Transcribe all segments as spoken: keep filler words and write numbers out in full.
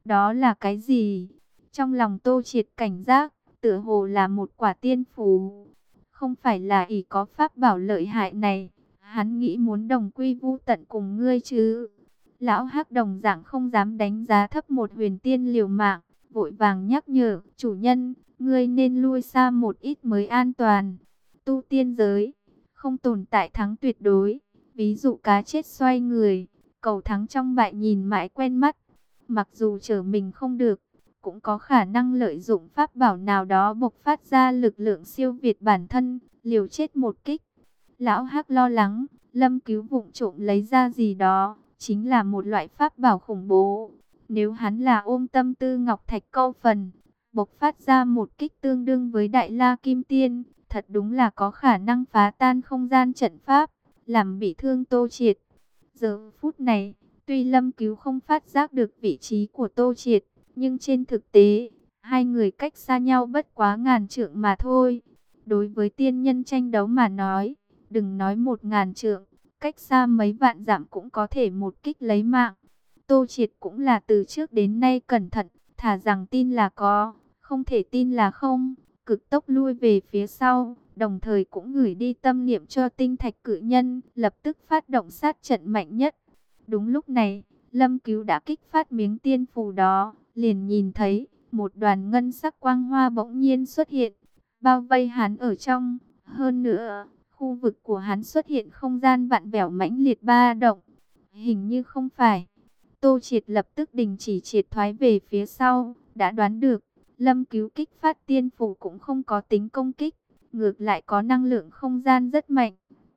Đó là cái gì? Trong lòng Tô Triệt cảnh giác, tựa hồ là một quả tiên phù. Không phải là ỷ có pháp bảo lợi hại này, hắn nghĩ muốn đồng quy vu tận cùng ngươi chứ. Lão Hắc đồng dạng không dám đánh giá thấp một huyền tiên liều mạng, vội vàng nhắc nhở, chủ nhân, ngươi nên lui xa một ít mới an toàn. Tu tiên giới, không tồn tại thắng tuyệt đối, ví dụ cá chết xoay người, cầu thắng trong bại nhìn mãi quen mắt. Mặc dù trở mình không được, cũng có khả năng lợi dụng pháp bảo nào đó bộc phát ra lực lượng siêu việt bản thân, liều chết một kích. Lão Hắc lo lắng, Lâm Cứu vụng trộm lấy ra gì đó, chính là một loại pháp bảo khủng bố. Nếu hắn là ôm tâm tư ngọc thạch câu phần, bộc phát ra một kích tương đương với Đại La Kim Tiên, thật đúng là có khả năng phá tan không gian trận pháp, làm bị thương Tô Triệt. Giờ phút này, tuy Lâm Cứu không phát giác được vị trí của Tô Triệt, nhưng trên thực tế, hai người cách xa nhau bất quá ngàn trượng mà thôi. Đối với tiên nhân tranh đấu mà nói, đừng nói một ngàn trượng, cách xa mấy vạn dặm cũng có thể một kích lấy mạng. Tô Triệt cũng là từ trước đến nay cẩn thận, thà rằng tin là có, không thể tin là không, cực tốc lui về phía sau, đồng thời cũng gửi đi tâm niệm cho tinh thạch cự nhân, lập tức phát động sát trận mạnh nhất. Đúng lúc này, Lâm Cứu đã kích phát miếng tiên phù đó, liền nhìn thấy một đoàn ngân sắc quang hoa bỗng nhiên xuất hiện, bao vây hắn ở trong. Hơn nữa, khu vực của hắn xuất hiện không gian vặn vẹo mãnh liệt ba động. Hình như không phải. Tô Triệt lập tức đình chỉ triệt thoái về phía sau, đã đoán được, Lâm Cứu kích phát tiên phù cũng không có tính công kích, ngược lại có năng lượng không gian rất mạnh.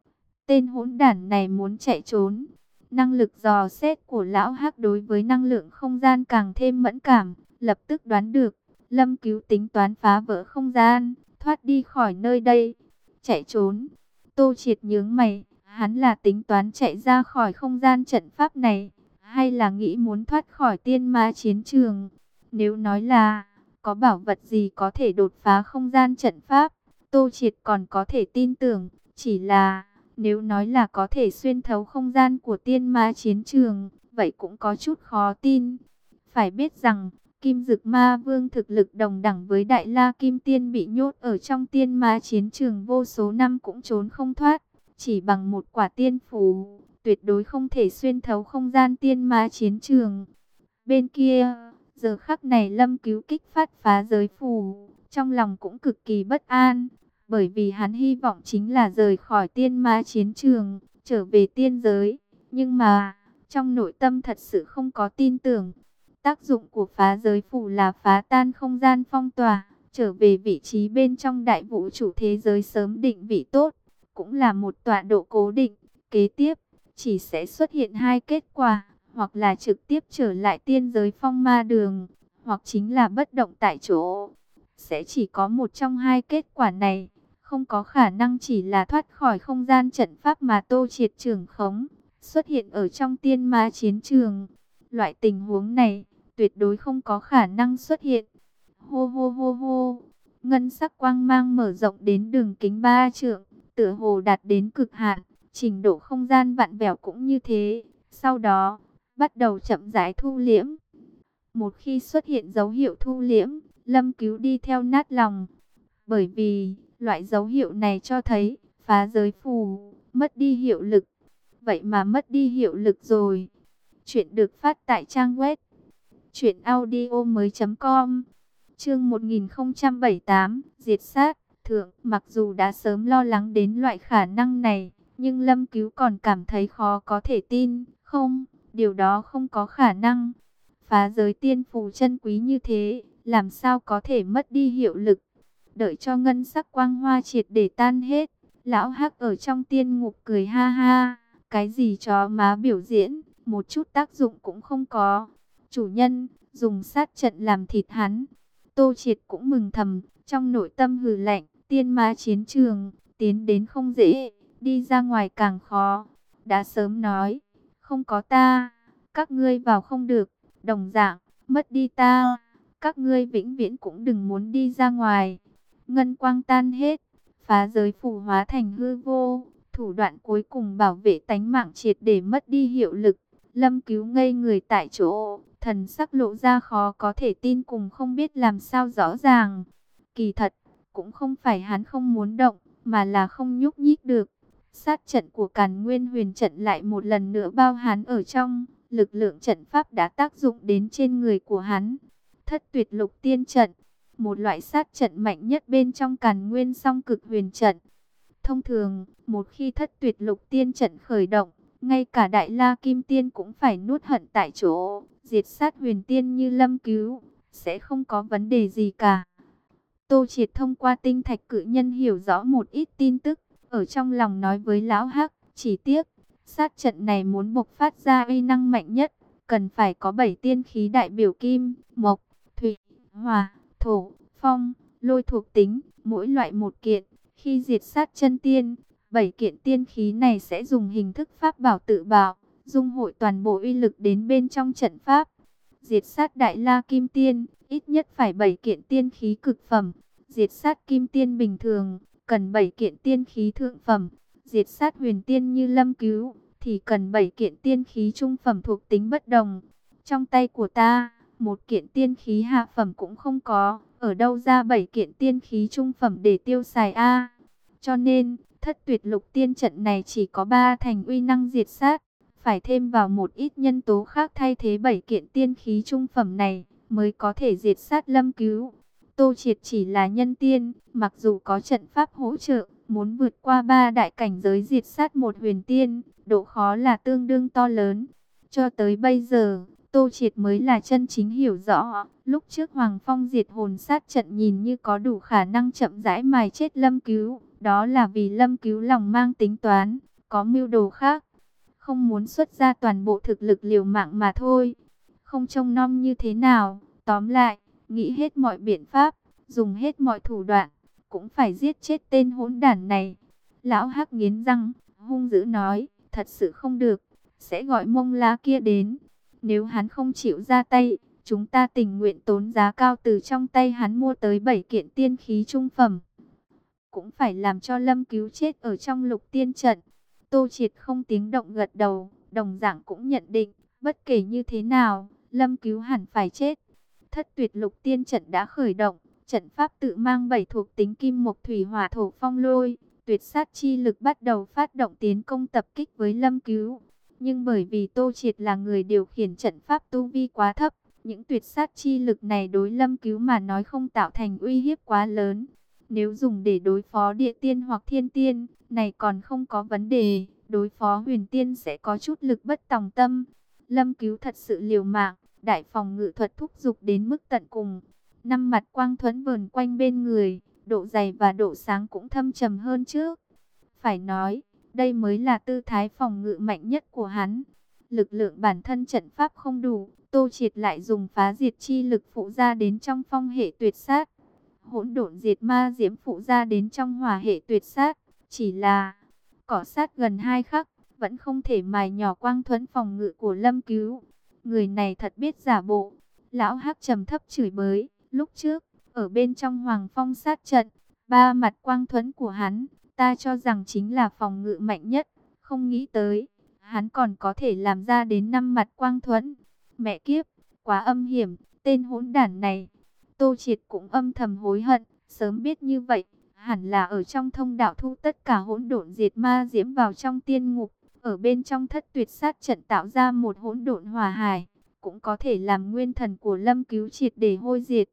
Tên hỗn đản này muốn chạy trốn. Năng lực dò xét của lão Hắc đối với năng lượng không gian càng thêm mẫn cảm, lập tức đoán được, Lâm Cứu tính toán phá vỡ không gian, thoát đi khỏi nơi đây. Chạy trốn. Tô Triệt nhướng mày, hắn là tính toán chạy ra khỏi không gian trận pháp này, hay là nghĩ muốn thoát khỏi tiên ma chiến trường? Nếu nói là có bảo vật gì có thể đột phá không gian trận pháp, Tô Triệt còn có thể tin tưởng, chỉ là nếu nói là có thể xuyên thấu không gian của tiên ma chiến trường, vậy cũng có chút khó tin. Phải biết rằng, Kim Dực Ma Vương thực lực đồng đẳng với Đại La Kim Tiên bị nhốt ở trong tiên ma chiến trường vô số năm cũng trốn không thoát. Chỉ bằng một quả tiên phù, tuyệt đối không thể xuyên thấu không gian tiên ma chiến trường. Bên kia, giờ khắc này Lâm Cứu kích phát phá giới phù, trong lòng cũng cực kỳ bất an. Bởi vì hắn hy vọng chính là rời khỏi tiên ma chiến trường, trở về tiên giới. Nhưng mà, trong nội tâm thật sự không có tin tưởng. Tác dụng của phá giới phù là phá tan không gian phong tỏa, trở về vị trí bên trong đại vũ trụ thế giới sớm định vị tốt. Cũng là một tọa độ cố định. Kế tiếp, chỉ sẽ xuất hiện hai kết quả, hoặc là trực tiếp trở lại tiên giới phong ma đường, hoặc chính là bất động tại chỗ. Sẽ chỉ có một trong hai kết quả này. Không có khả năng chỉ là thoát khỏi không gian trận pháp mà Tô Triệt trưởng khống, xuất hiện ở trong tiên ma chiến trường. Loại tình huống này, tuyệt đối không có khả năng xuất hiện. Hô hô hô hô, ngân sắc quang mang mở rộng đến đường kính ba trượng, tựa hồ đạt đến cực hạn, trình độ không gian vặn vẹo cũng như thế. Sau đó, bắt đầu chậm rãi thu liễm. Một khi xuất hiện dấu hiệu thu liễm, Lâm Cứu đi theo nát lòng. Bởi vì, loại dấu hiệu này cho thấy, phá giới phù, mất đi hiệu lực. Vậy mà mất đi hiệu lực rồi. Chuyện được phát tại trang web truyện audio mới chấm com. Chương một nghìn không trăm bảy mươi tám, diệt sát. Thượng, mặc dù đã sớm lo lắng đến loại khả năng này, nhưng Lâm Cứu còn cảm thấy khó có thể tin. Không, điều đó không có khả năng. Phá giới tiên phù chân quý như thế, làm sao có thể mất đi hiệu lực? Đợi cho ngân sắc quang hoa triệt để tan hết, lão Hắc ở trong tiên ngục cười ha ha. Cái gì chó má biểu diễn, một chút tác dụng cũng không có. Chủ nhân, dùng sát trận làm thịt hắn. Tô Triệt cũng mừng thầm, trong nội tâm hừ lạnh, tiên ma chiến trường, tiến đến không dễ, đi ra ngoài càng khó. Đã sớm nói, không có ta, các ngươi vào không được, đồng dạng, mất đi ta, các ngươi vĩnh viễn cũng đừng muốn đi ra ngoài. Ngân quang tan hết, phá giới phù hóa thành hư vô, thủ đoạn cuối cùng bảo vệ tánh mạng triệt để mất đi hiệu lực. Lâm Cứu ngây người tại chỗ, thần sắc lộ ra khó có thể tin cùng không biết làm sao rõ ràng. Kỳ thật, cũng không phải hắn không muốn động, mà là không nhúc nhích được. Sát trận của Càn Nguyên Huyền trận lại một lần nữa bao hắn ở trong, lực lượng trận pháp đã tác dụng đến trên người của hắn. Thất Tuyệt Lục Tiên trận, một loại sát trận mạnh nhất bên trong Càn Nguyên Song Cực Huyền trận. Thông thường, một khi Thất Tuyệt Lục Tiên trận khởi động, ngay cả Đại La Kim Tiên cũng phải nuốt hận tại chỗ, diệt sát huyền tiên như Lâm Cứu, sẽ không có vấn đề gì cả. Tô Triệt thông qua tinh thạch cự nhân hiểu rõ một ít tin tức, ở trong lòng nói với Lão Hắc, chỉ tiếc, sát trận này muốn bộc phát ra uy năng mạnh nhất, cần phải có bảy tiên khí đại biểu kim, mộc, thủy, hỏa, thổ, phong, lôi thuộc tính, mỗi loại một kiện. Khi diệt sát chân tiên, bảy kiện tiên khí này sẽ dùng hình thức pháp bảo tự bạo, dung hội toàn bộ uy lực đến bên trong trận pháp. Diệt sát Đại La Kim Tiên, ít nhất phải bảy kiện tiên khí cực phẩm. Diệt sát Kim Tiên bình thường, cần bảy kiện tiên khí thượng phẩm. Diệt sát huyền tiên như Lâm Cứu, thì cần bảy kiện tiên khí trung phẩm thuộc tính bất đồng. Trong tay của ta, một kiện tiên khí hạ phẩm cũng không có, ở đâu ra bảy kiện tiên khí trung phẩm để tiêu xài a? Cho nên, Thất Tuyệt Lục Tiên trận này chỉ có ba thành uy năng diệt sát, phải thêm vào một ít nhân tố khác thay thế bảy kiện tiên khí trung phẩm này, mới có thể diệt sát Lâm Cứu. Tô Triệt chỉ là nhân tiên, mặc dù có trận pháp hỗ trợ, muốn vượt qua ba đại cảnh giới diệt sát một huyền tiên, độ khó là tương đương to lớn. Cho tới bây giờ, Tô Triệt mới là chân chính hiểu rõ, lúc trước Hoàng Phong diệt hồn sát trận nhìn như có đủ khả năng chậm rãi mài chết Lâm Cứu, đó là vì Lâm Cứu lòng mang tính toán, có mưu đồ khác, không muốn xuất ra toàn bộ thực lực liều mạng mà thôi. Không trông nom như thế nào, tóm lại, nghĩ hết mọi biện pháp, dùng hết mọi thủ đoạn, cũng phải giết chết tên hỗn đản này. Lão Hắc nghiến răng, hung dữ nói, thật sự không được, sẽ gọi Mông Lá kia đến. Nếu hắn không chịu ra tay, chúng ta tình nguyện tốn giá cao từ trong tay hắn mua tới bảy kiện tiên khí trung phẩm. Cũng phải làm cho Lâm Cứu chết ở trong Lục Tiên trận. Tô Triệt không tiếng động gật đầu, đồng dạng cũng nhận định, bất kể như thế nào, Lâm Cứu hẳn phải chết. Thất Tuyệt Lục Tiên trận đã khởi động, trận pháp tự mang bảy thuộc tính kim mộc thủy hỏa thổ phong lôi, tuyệt sát chi lực bắt đầu phát động tiến công tập kích với Lâm Cứu. Nhưng bởi vì Tô Triệt là người điều khiển trận pháp tu vi quá thấp, những tuyệt sát chi lực này đối Lâm Cứu mà nói không tạo thành uy hiếp quá lớn. Nếu dùng để đối phó địa tiên hoặc thiên tiên, này còn không có vấn đề, đối phó huyền tiên sẽ có chút lực bất tòng tâm. Lâm Cứu thật sự liều mạng, đại phòng ngự thuật thúc giục đến mức tận cùng. Năm mặt quang thuẫn vờn quanh bên người, độ dày và độ sáng cũng thâm trầm hơn trước. Phải nói, đây mới là tư thái phòng ngự mạnh nhất của hắn. Lực lượng bản thân trận pháp không đủ, Tô Triệt lại dùng phá diệt chi lực phụ ra đến trong phong hệ tuyệt sát. Hỗn độn diệt ma diễm phụ ra đến trong hỏa hệ tuyệt sát. Chỉ là cỏ sát gần hai khắc, vẫn không thể mài nhỏ quang thuẫn phòng ngự của Lâm Cứu. Người này thật biết giả bộ. Lão Hắc trầm thấp chửi bới. Lúc trước, ở bên trong Hoàng Phong sát trận, ba mặt quang thuẫn của hắn, ta cho rằng chính là phòng ngự mạnh nhất. Không nghĩ tới, hắn còn có thể làm ra đến năm mặt quang thuẫn. Mẹ kiếp, quá âm hiểm, tên hỗn đản này. Tô Triệt cũng âm thầm hối hận, sớm biết như vậy, hẳn là ở trong thông đạo thu tất cả hỗn độn diệt ma diễm vào trong tiên ngục, ở bên trong thất tuyệt sát trận tạo ra một hỗn độn hỏa hải, cũng có thể làm nguyên thần của Lâm Cứu triệt để hôi diệt.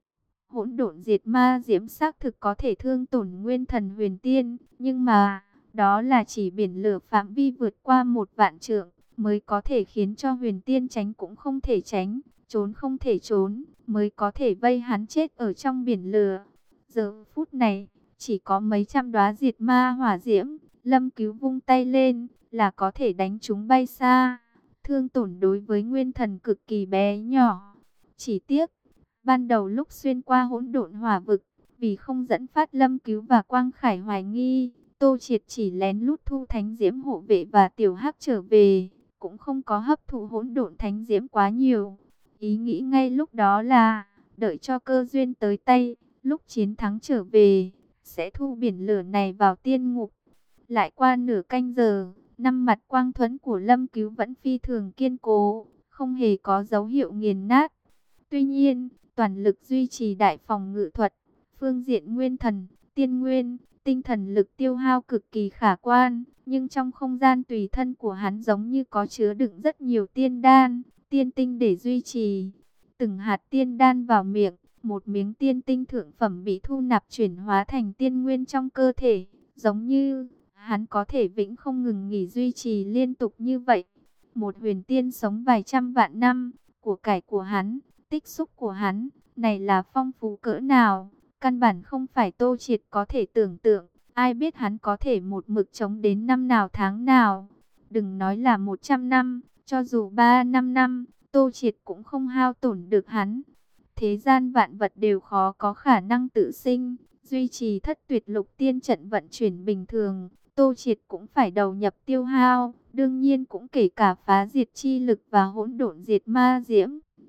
Hỗn độn diệt ma diễm xác thực có thể thương tổn nguyên thần huyền tiên, nhưng mà, đó là chỉ biển lửa phạm vi vượt qua một vạn trượng, mới có thể khiến cho huyền tiên tránh cũng không thể tránh, trốn không thể trốn, mới có thể vây hắn chết ở trong biển lửa. Giờ phút này, chỉ có mấy trăm đóa diệt ma hỏa diễm, Lâm Cứu vung tay lên, là có thể đánh chúng bay xa. Thương tổn đối với nguyên thần cực kỳ bé nhỏ. Chỉ tiếc, ban đầu lúc xuyên qua hỗn độn hỏa vực, vì không dẫn phát Lâm Cứu và Quang Khải hoài nghi, Tô Triệt chỉ lén lút thu thánh diễm hộ vệ và tiểu hắc trở về, cũng không có hấp thụ hỗn độn thánh diễm quá nhiều. Ý nghĩ ngay lúc đó là, đợi cho cơ duyên tới tay, lúc chiến thắng trở về, sẽ thu biển lửa này vào tiên ngục. Lại qua nửa canh giờ, năm mặt quang thuẫn của Lâm Cứu vẫn phi thường kiên cố, không hề có dấu hiệu nghiền nát. Tuy nhiên, toàn lực duy trì đại phòng ngự thuật, phương diện nguyên thần, tiên nguyên, tinh thần lực tiêu hao cực kỳ khả quan, nhưng trong không gian tùy thân của hắn giống như có chứa đựng rất nhiều tiên đan, tiên tinh để duy trì. Từng hạt tiên đan vào miệng, một miếng tiên tinh thượng phẩm bị thu nạp chuyển hóa thành tiên nguyên trong cơ thể, giống như hắn có thể vĩnh không ngừng nghỉ duy trì liên tục như vậy. Một huyền tiên sống vài trăm vạn năm, của cải của hắn, tích xúc của hắn, này là phong phú cỡ nào, căn bản không phải Tô Triệt có thể tưởng tượng. Ai biết hắn có thể một mực chống đến năm nào tháng nào. Đừng nói là một trăm năm, cho dù ba năm năm, Tô Triệt cũng không hao tổn được hắn. Thế gian vạn vật đều khó có khả năng tự sinh, duy trì thất tuyệt lục tiên trận vận chuyển bình thường, Tô Triệt cũng phải đầu nhập tiêu hao, đương nhiên cũng kể cả phá diệt chi lực và hỗn độn diệt ma diễm.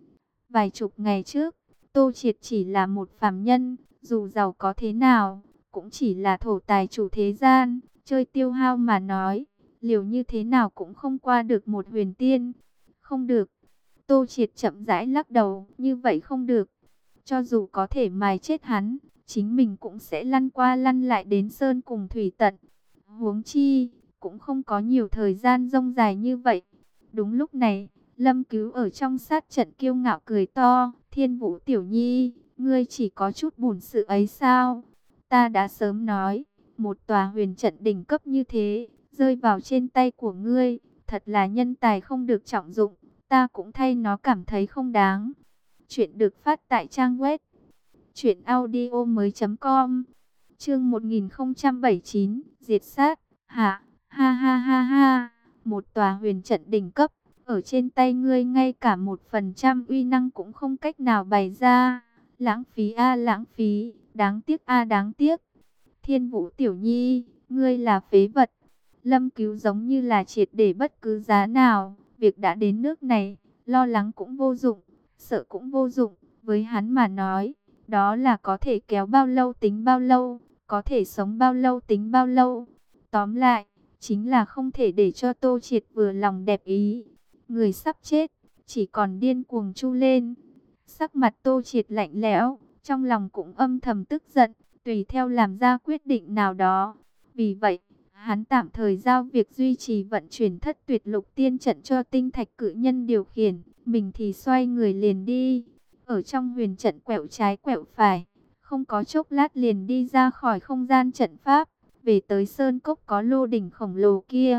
Vài chục ngày trước, Tô Triệt chỉ là một phàm nhân, dù giàu có thế nào, cũng chỉ là thổ tài chủ thế gian, chơi tiêu hao mà nói, liều như thế nào cũng không qua được một huyền tiên. Không được. Tô Triệt chậm rãi lắc đầu, như vậy không được. Cho dù có thể mài chết hắn, chính mình cũng sẽ lăn qua lăn lại đến sơn cùng thủy tận. Huống chi, cũng không có nhiều thời gian rông dài như vậy. Đúng lúc này, Lâm Cứu ở trong sát trận kiêu ngạo cười to, Thiên Vũ tiểu nhi, ngươi chỉ có chút bổn sự ấy sao? Ta đã sớm nói, một tòa huyền trận đỉnh cấp như thế, rơi vào trên tay của ngươi, thật là nhân tài không được trọng dụng, ta cũng thay nó cảm thấy không đáng. Chuyện được phát tại trang web truyện audio mới chấm com. Chương một nghìn không trăm bảy mươi chín, diệt sát. Hạ, ha ha ha ha, một tòa huyền trận đỉnh cấp, ở trên tay ngươi ngay cả một phần trăm uy năng cũng không cách nào bày ra. Lãng phí a lãng phí, đáng tiếc a đáng tiếc. Thiên Vũ tiểu nhi, ngươi là phế vật. Lâm Cứu giống như là triệt để bất cứ giá nào, việc đã đến nước này, lo lắng cũng vô dụng, sợ cũng vô dụng, với hắn mà nói, đó là có thể kéo bao lâu tính bao lâu, có thể sống bao lâu tính bao lâu. Tóm lại, chính là không thể để cho Tô Triệt vừa lòng đẹp ý. Người sắp chết, chỉ còn điên cuồng chu lên. Sắc mặt Tô Triệt lạnh lẽo, trong lòng cũng âm thầm tức giận, tùy theo làm ra quyết định nào đó. Vì vậy, hắn tạm thời giao việc duy trì vận chuyển thất tuyệt lục tiên trận cho tinh thạch cự nhân điều khiển, mình thì xoay người liền đi. Ở trong huyền trận quẹo trái quẹo phải, không có chốc lát liền đi ra khỏi không gian trận pháp, về tới sơn cốc có lô đỉnh khổng lồ kia.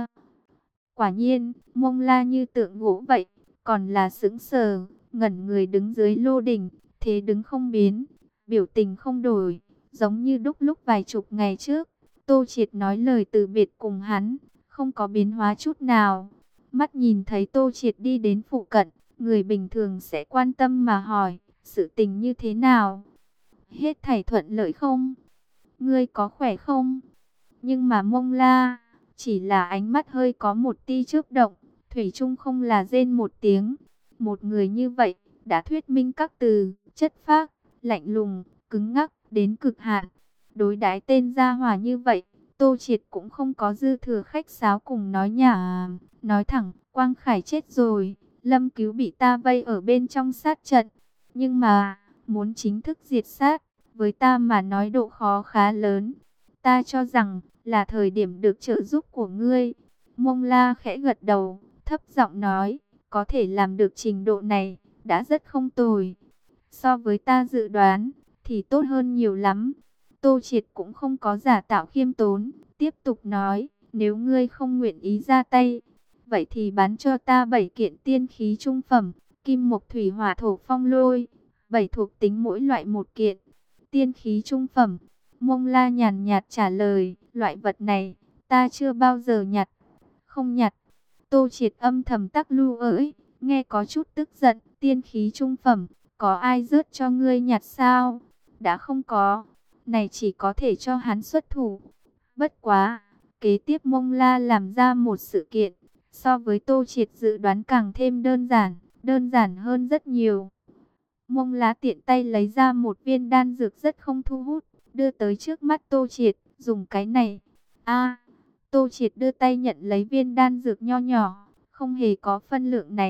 Quả nhiên, Mông La như tượng gỗ vậy, còn là sững sờ, ngẩn người đứng dưới lô đỉnh, thế đứng không biến, biểu tình không đổi, giống như đúc lúc vài chục ngày trước. Tô Triệt nói lời từ biệt cùng hắn, không có biến hóa chút nào. Mắt nhìn thấy Tô Triệt đi đến phụ cận, người bình thường sẽ quan tâm mà hỏi, sự tình như thế nào? Hết thảy thuận lợi không? Ngươi có khỏe không? Nhưng mà Mông La, chỉ là ánh mắt hơi có một tia chớp động, thủy chung không là rên một tiếng. Một người như vậy, đã thuyết minh các từ, chất phác, lạnh lùng, cứng ngắc, đến cực hạn. Đối đãi tên gia hỏa như vậy, Tô Triệt cũng không có dư thừa khách sáo cùng nói nhả, nói thẳng, Quang Khải chết rồi, Lâm Cứu bị ta vây ở bên trong sát trận, nhưng mà, muốn chính thức diệt sát, với ta mà nói độ khó khá lớn, ta cho rằng, là thời điểm được trợ giúp của ngươi. Mông La khẽ gật đầu, thấp giọng nói, có thể làm được trình độ này, đã rất không tồi. So với ta dự đoán, thì tốt hơn nhiều lắm. Tô Triệt cũng không có giả tạo khiêm tốn, tiếp tục nói, nếu ngươi không nguyện ý ra tay, vậy thì bán cho ta bảy kiện tiên khí trung phẩm, kim mộc thủy hỏa thổ phong lôi, bảy thuộc tính mỗi loại một kiện. Tiên khí trung phẩm, Mông La nhàn nhạt trả lời, loại vật này, ta chưa bao giờ nhặt, không nhặt. Tô Triệt âm thầm tắc lưu ỡi, nghe có chút tức giận, tiên khí trung phẩm, có ai rớt cho ngươi nhặt sao? Đã không có, này chỉ có thể cho hắn xuất thủ. Bất quá, kế tiếp Mông La làm ra một sự kiện, so với Tô Triệt dự đoán càng thêm đơn giản, đơn giản hơn rất nhiều. Mông La tiện tay lấy ra một viên đan dược rất không thu hút, đưa tới trước mắt Tô Triệt, dùng cái này. A, Tô Triệt đưa tay nhận lấy viên đan dược nho nhỏ, không hề có phân lượng này,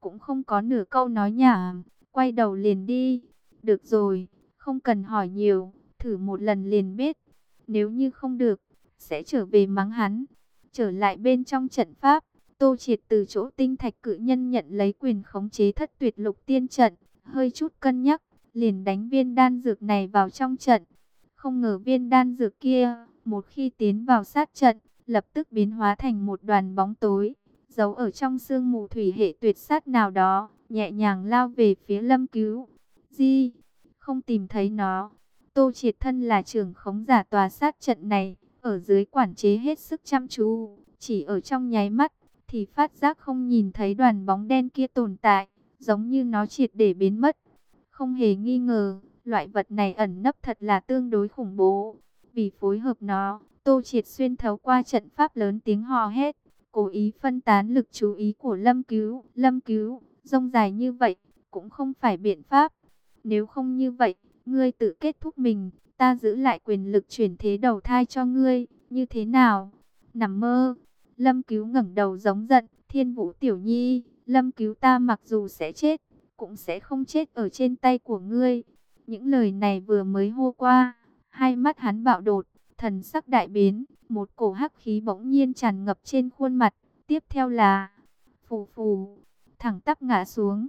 cũng không có nửa câu nói nhảm, quay đầu liền đi. Được rồi, không cần hỏi nhiều, thử một lần liền biết. Nếu như không được, sẽ trở về mắng hắn. Trở lại bên trong trận pháp, Tô Triệt từ chỗ tinh thạch cự nhân nhận lấy quyền khống chế thất tuyệt lục tiên trận, hơi chút cân nhắc, liền đánh viên đan dược này vào trong trận. Không ngờ viên đan dược kia, một khi tiến vào sát trận, lập tức biến hóa thành một đoàn bóng tối, giấu ở trong sương mù thủy hệ tuyệt sát nào đó, nhẹ nhàng lao về phía Lâm Cứu. Di, không tìm thấy nó. Tô Triệt thân là trưởng khống giả tòa sát trận này, ở dưới quản chế hết sức chăm chú, chỉ ở trong nháy mắt, thì phát giác không nhìn thấy đoàn bóng đen kia tồn tại, giống như nó triệt để biến mất. Không hề nghi ngờ, loại vật này ẩn nấp thật là tương đối khủng bố. Vì phối hợp nó, Tô Triệt xuyên thấu qua trận pháp lớn tiếng hò hét, cố ý phân tán lực chú ý của Lâm Cứu. Lâm Cứu, rông dài như vậy, cũng không phải biện pháp. Nếu không như vậy, ngươi tự kết thúc mình, ta giữ lại quyền lực chuyển thế đầu thai cho ngươi, như thế nào? Nằm mơ. Lâm Cứu ngẩng đầu giống giận, Thiên Vũ tiểu nhi, Lâm Cứu ta mặc dù sẽ chết, cũng sẽ không chết ở trên tay của ngươi. Những lời này vừa mới hô qua, hai mắt hắn bạo đột, thần sắc đại biến, một cổ hắc khí bỗng nhiên tràn ngập trên khuôn mặt, tiếp theo là phù phù, thẳng tắp ngã xuống.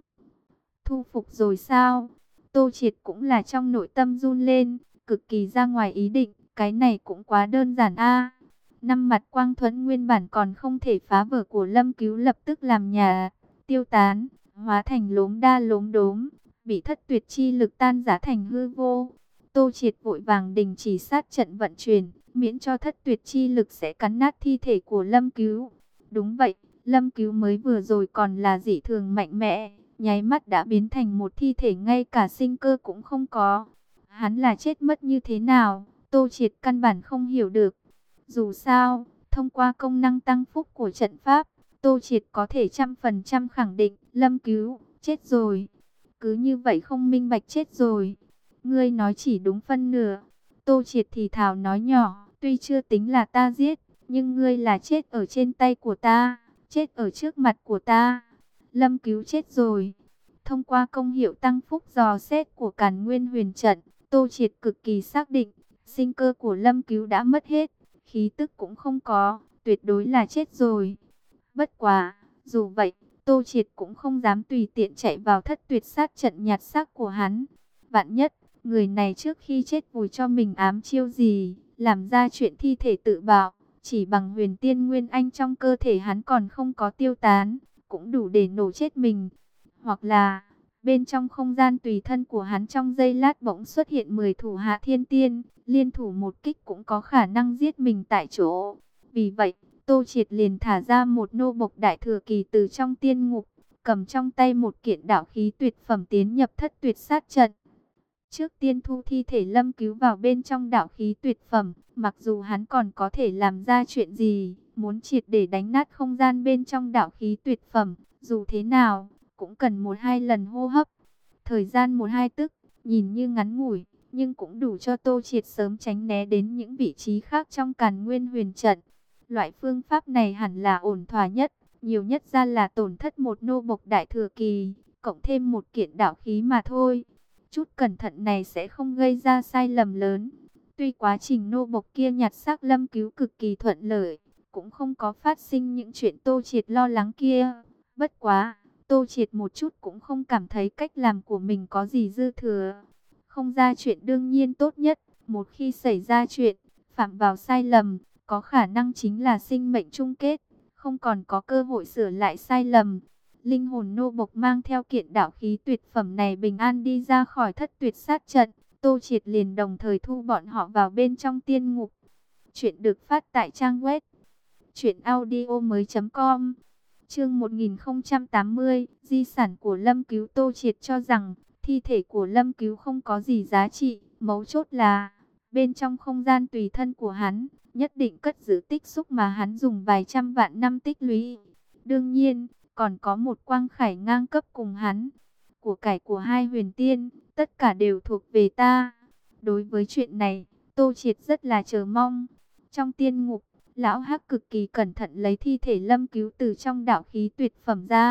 Thu phục rồi sao? Tô Triệt cũng là trong nội tâm run lên, cực kỳ ra ngoài ý định, cái này cũng quá đơn giản a. Năm mặt quang thuẫn nguyên bản còn không thể phá vỡ của Lâm Cứu lập tức làm nhà tiêu tán, hóa thành lốm đa lốm đốm, bị thất tuyệt chi lực tan rã thành hư vô. Tô Triệt vội vàng đình chỉ sát trận vận chuyển, miễn cho thất tuyệt chi lực sẽ cắn nát thi thể của Lâm Cứu. Đúng vậy, Lâm Cứu mới vừa rồi còn là dị thường mạnh mẽ, nháy mắt đã biến thành một thi thể ngay cả sinh cơ cũng không có. Hắn là chết mất như thế nào, Tô Triệt căn bản không hiểu được. Dù sao, thông qua công năng tăng phúc của trận pháp, Tô Triệt có thể trăm phần trăm khẳng định, Lâm Cứu, chết rồi. Cứ như vậy không minh bạch chết rồi. Ngươi nói chỉ đúng phân nửa. Tô Triệt thì thào nói nhỏ, tuy chưa tính là ta giết, nhưng ngươi là chết ở trên tay của ta, chết ở trước mặt của ta. Lâm Cứu chết rồi. Thông qua công hiệu tăng phúc dò xét của Càn Nguyên Huyền Trận, Tô Triệt cực kỳ xác định, sinh cơ của Lâm Cứu đã mất hết, khí tức cũng không có, tuyệt đối là chết rồi. Bất quá, dù vậy, Tô Triệt cũng không dám tùy tiện chạy vào thất tuyệt sát trận nhặt xác của hắn. Vạn nhất, người này trước khi chết vùi cho mình ám chiêu gì, làm ra chuyện thi thể tự bạo, chỉ bằng huyền tiên nguyên anh trong cơ thể hắn còn không có tiêu tán, cũng đủ để nổ chết mình. Hoặc là, bên trong không gian tùy thân của hắn trong giây lát bỗng xuất hiện mười thủ hạ thiên tiên, liên thủ một kích cũng có khả năng giết mình tại chỗ. Vì vậy, Tô Triệt liền thả ra một nô bộc đại thừa kỳ từ trong tiên ngục, cầm trong tay một kiện đạo khí tuyệt phẩm tiến nhập thất tuyệt sát trận. Trước tiên thu thi thể Lâm Cứu vào bên trong đạo khí tuyệt phẩm, mặc dù hắn còn có thể làm ra chuyện gì, muốn triệt để đánh nát không gian bên trong đạo khí tuyệt phẩm, dù thế nào, cũng cần một hai lần hô hấp. Thời gian một hai tức, nhìn như ngắn ngủi, nhưng cũng đủ cho Tô Triệt sớm tránh né đến những vị trí khác trong Càn Nguyên Huyền Trận. Loại phương pháp này hẳn là ổn thỏa nhất, nhiều nhất ra là tổn thất một nô bộc đại thừa kỳ, cộng thêm một kiện đạo khí mà thôi. Chút cẩn thận này sẽ không gây ra sai lầm lớn. Tuy quá trình nô bộc kia nhặt xác Lâm Cứu cực kỳ thuận lợi, cũng không có phát sinh những chuyện Tô Triệt lo lắng kia. Bất quá, Tô Triệt một chút cũng không cảm thấy cách làm của mình có gì dư thừa. Không ra chuyện đương nhiên tốt nhất, một khi xảy ra chuyện, phạm vào sai lầm, có khả năng chính là sinh mệnh chung kết, không còn có cơ hội sửa lại sai lầm. Linh hồn nô bộc mang theo kiện đạo khí tuyệt phẩm này bình an đi ra khỏi thất tuyệt sát trận, Tô Triệt liền đồng thời thu bọn họ vào bên trong tiên ngục. Chuyện được phát tại trang web truyện audio mới chấm com. Chương một nghìn không trăm tám mươi, di sản của Lâm Cứu. Tô Triệt cho rằng thi thể của Lâm Cứu không có gì giá trị, mấu chốt là bên trong không gian tùy thân của hắn, nhất định cất giữ tích xúc mà hắn dùng vài trăm vạn năm tích lũy. Đương nhiên, còn có một quang khải ngang cấp cùng hắn. Của cải của hai huyền tiên, tất cả đều thuộc về ta. Đối với chuyện này, Tô Triệt rất là chờ mong. Trong tiên ngục, Lão Hắc cực kỳ cẩn thận lấy thi thể Lâm Cứu từ trong đạo khí tuyệt phẩm ra,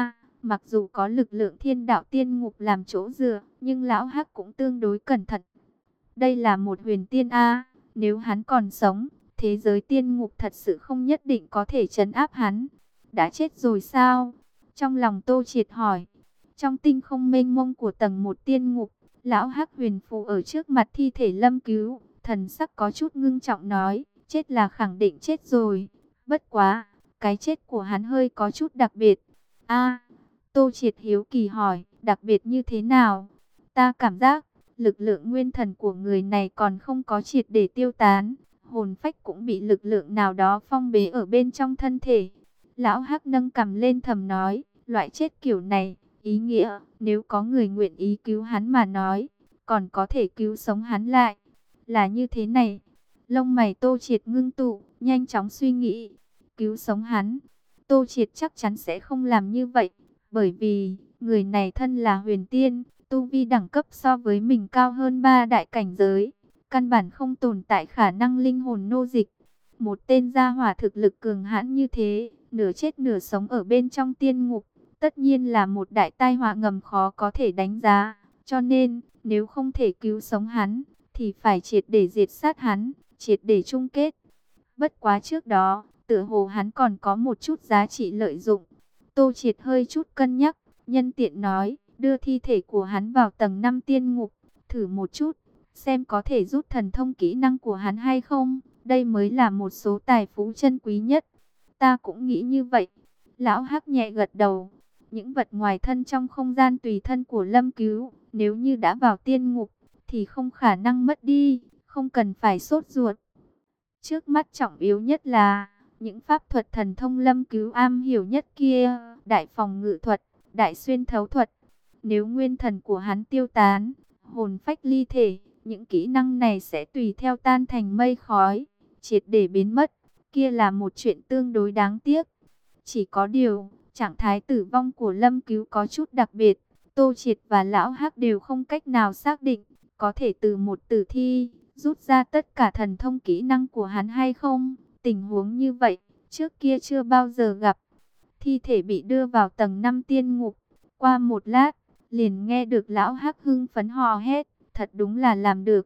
Mặc dù có lực lượng thiên đạo tiên ngục làm chỗ dựa, nhưng lão hắc cũng tương đối cẩn thận. Đây là một huyền tiên A, nếu hắn còn sống, thế giới tiên ngục thật sự không nhất định có thể trấn áp hắn. Đã chết rồi sao? Trong lòng Tô Triệt hỏi. Trong tinh không mênh mông của tầng một tiên ngục, lão hắc huyền phù ở trước mặt thi thể Lâm Cứu, thần sắc có chút ngưng trọng nói, chết là khẳng định chết rồi. Bất quá, cái chết của hắn hơi có chút đặc biệt. A, Tô Triệt hiếu kỳ hỏi, đặc biệt như thế nào? Ta cảm giác, lực lượng nguyên thần của người này còn không có triệt để tiêu tán, hồn phách cũng bị lực lượng nào đó phong bế ở bên trong thân thể. Lão hắc nâng cằm lên thầm nói, loại chết kiểu này, ý nghĩa, nếu có người nguyện ý cứu hắn mà nói, còn có thể cứu sống hắn lại. Là như thế này, lông mày Tô Triệt ngưng tụ, nhanh chóng suy nghĩ, cứu sống hắn. Tô Triệt chắc chắn sẽ không làm như vậy, bởi vì, người này thân là huyền tiên, tu vi đẳng cấp so với mình cao hơn ba đại cảnh giới, căn bản không tồn tại khả năng linh hồn nô dịch. Một tên gia hỏa thực lực cường hãn như thế, nửa chết nửa sống ở bên trong tiên ngục, tất nhiên là một đại tai họa ngầm khó có thể đánh giá. Cho nên, nếu không thể cứu sống hắn, thì phải triệt để diệt sát hắn, triệt để chung kết. Bất quá trước đó, tựa hồ hắn còn có một chút giá trị lợi dụng. Tô Triệt hơi chút cân nhắc, nhân tiện nói, đưa thi thể của hắn vào tầng năm tiên ngục, thử một chút, xem có thể rút thần thông kỹ năng của hắn hay không. Đây mới là một số tài phú chân quý nhất. Ta cũng nghĩ như vậy. Lão hắc nhẹ gật đầu. Những vật ngoài thân trong không gian tùy thân của Lâm Cứu, nếu như đã vào tiên ngục, thì không khả năng mất đi, không cần phải sốt ruột. Trước mắt trọng yếu nhất là, những pháp thuật thần thông Lâm Cứu am hiểu nhất kia, đại phòng ngự thuật, đại xuyên thấu thuật. Nếu nguyên thần của hắn tiêu tán, hồn phách ly thể, những kỹ năng này sẽ tùy theo tan thành mây khói, triệt để biến mất. Kia là một chuyện tương đối đáng tiếc. Chỉ có điều, trạng thái tử vong của Lâm Cứu có chút đặc biệt. Tô Triệt và Lão Hắc đều không cách nào xác định, có thể từ một tử thi, rút ra tất cả thần thông kỹ năng của hắn hay không. Tình huống như vậy, trước kia chưa bao giờ gặp. Thi thể bị đưa vào tầng năm tiên ngục. Qua một lát, liền nghe được Lão Hắc hưng phấn hò hét, thật đúng là làm được.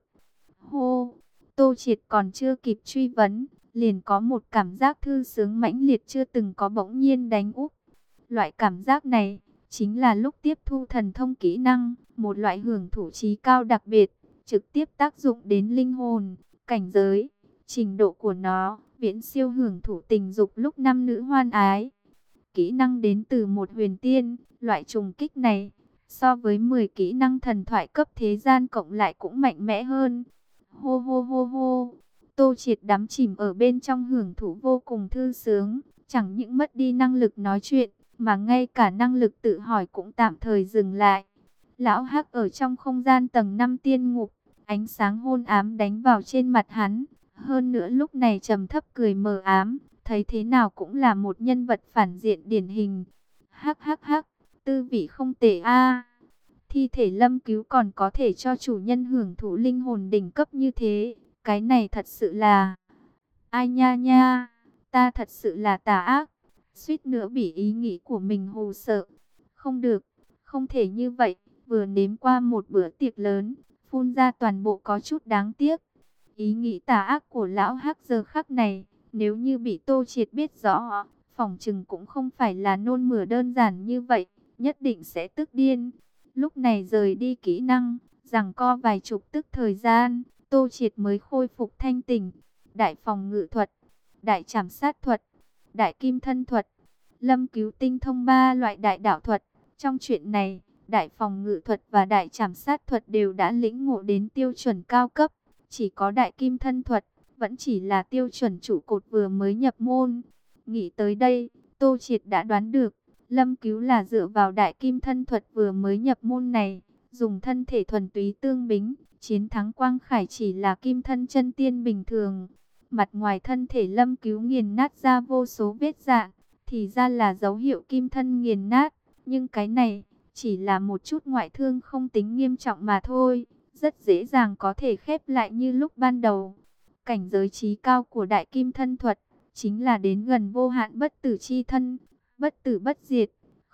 Hô, Tô Triệt còn chưa kịp truy vấn, liền có một cảm giác thư sướng mãnh liệt chưa từng có bỗng nhiên đánh úp. Loại cảm giác này, chính là lúc tiếp thu thần thông kỹ năng, một loại hưởng thụ trí cao đặc biệt, trực tiếp tác dụng đến linh hồn, cảnh giới, trình độ của nó, viễn siêu hưởng thụ tình dục lúc nam nữ hoan ái. Kỹ năng đến từ một huyền tiên, loại trùng kích này, so với mười kỹ năng thần thoại cấp thế gian cộng lại cũng mạnh mẽ hơn. Hô hô hô hô, Tô Triệt đắm chìm ở bên trong hưởng thụ vô cùng thư sướng, chẳng những mất đi năng lực nói chuyện, mà ngay cả năng lực tự hỏi cũng tạm thời dừng lại. Lão Hắc ở trong không gian tầng năm tiên ngục, ánh sáng hôn ám đánh vào trên mặt hắn, hơn nữa lúc này trầm thấp cười mờ ám, thấy thế nào cũng là một nhân vật phản diện điển hình. Hắc hắc hắc, tư vị không tệ a. Thi thể Lâm Cứu còn có thể cho chủ nhân hưởng thụ linh hồn đỉnh cấp như thế, cái này thật sự là... Ai nha nha, ta thật sự là tà ác, suýt nữa bị ý nghĩ của mình hù sợ. Không được, không thể như vậy, vừa nếm qua một bữa tiệc lớn, phun ra toàn bộ có chút đáng tiếc. Ý nghĩ tà ác của lão Hắc giờ khắc này, nếu như bị Tô Triệt biết rõ, phỏng chừng cũng không phải là nôn mửa đơn giản như vậy, nhất định sẽ tức điên. Lúc này rời đi kỹ năng, giằng co vài chục tức thời gian, Tô Triệt mới khôi phục thanh tỉnh. Đại phòng ngự thuật, đại trảm sát thuật, đại kim thân thuật, Lâm Cứu tinh thông ba loại đại đạo thuật. Trong chuyện này, đại phòng ngự thuật và đại trảm sát thuật đều đã lĩnh ngộ đến tiêu chuẩn cao cấp. Chỉ có đại kim thân thuật, vẫn chỉ là tiêu chuẩn trụ cột vừa mới nhập môn. Nghĩ tới đây, Tô Triệt đã đoán được, Lâm Cứu là dựa vào đại kim thân thuật vừa mới nhập môn này, dùng thân thể thuần túy tương bính, chiến thắng Quang Khải chỉ là kim thân chân tiên bình thường. Mặt ngoài thân thể Lâm Cứu nghiền nát ra vô số vết rạn, thì ra là dấu hiệu kim thân nghiền nát. Nhưng cái này, chỉ là một chút ngoại thương không tính nghiêm trọng mà thôi, rất dễ dàng có thể khép lại như lúc ban đầu. Cảnh giới trí cao của đại kim thân thuật, chính là đến gần vô hạn bất tử chi thân, bất tử bất diệt,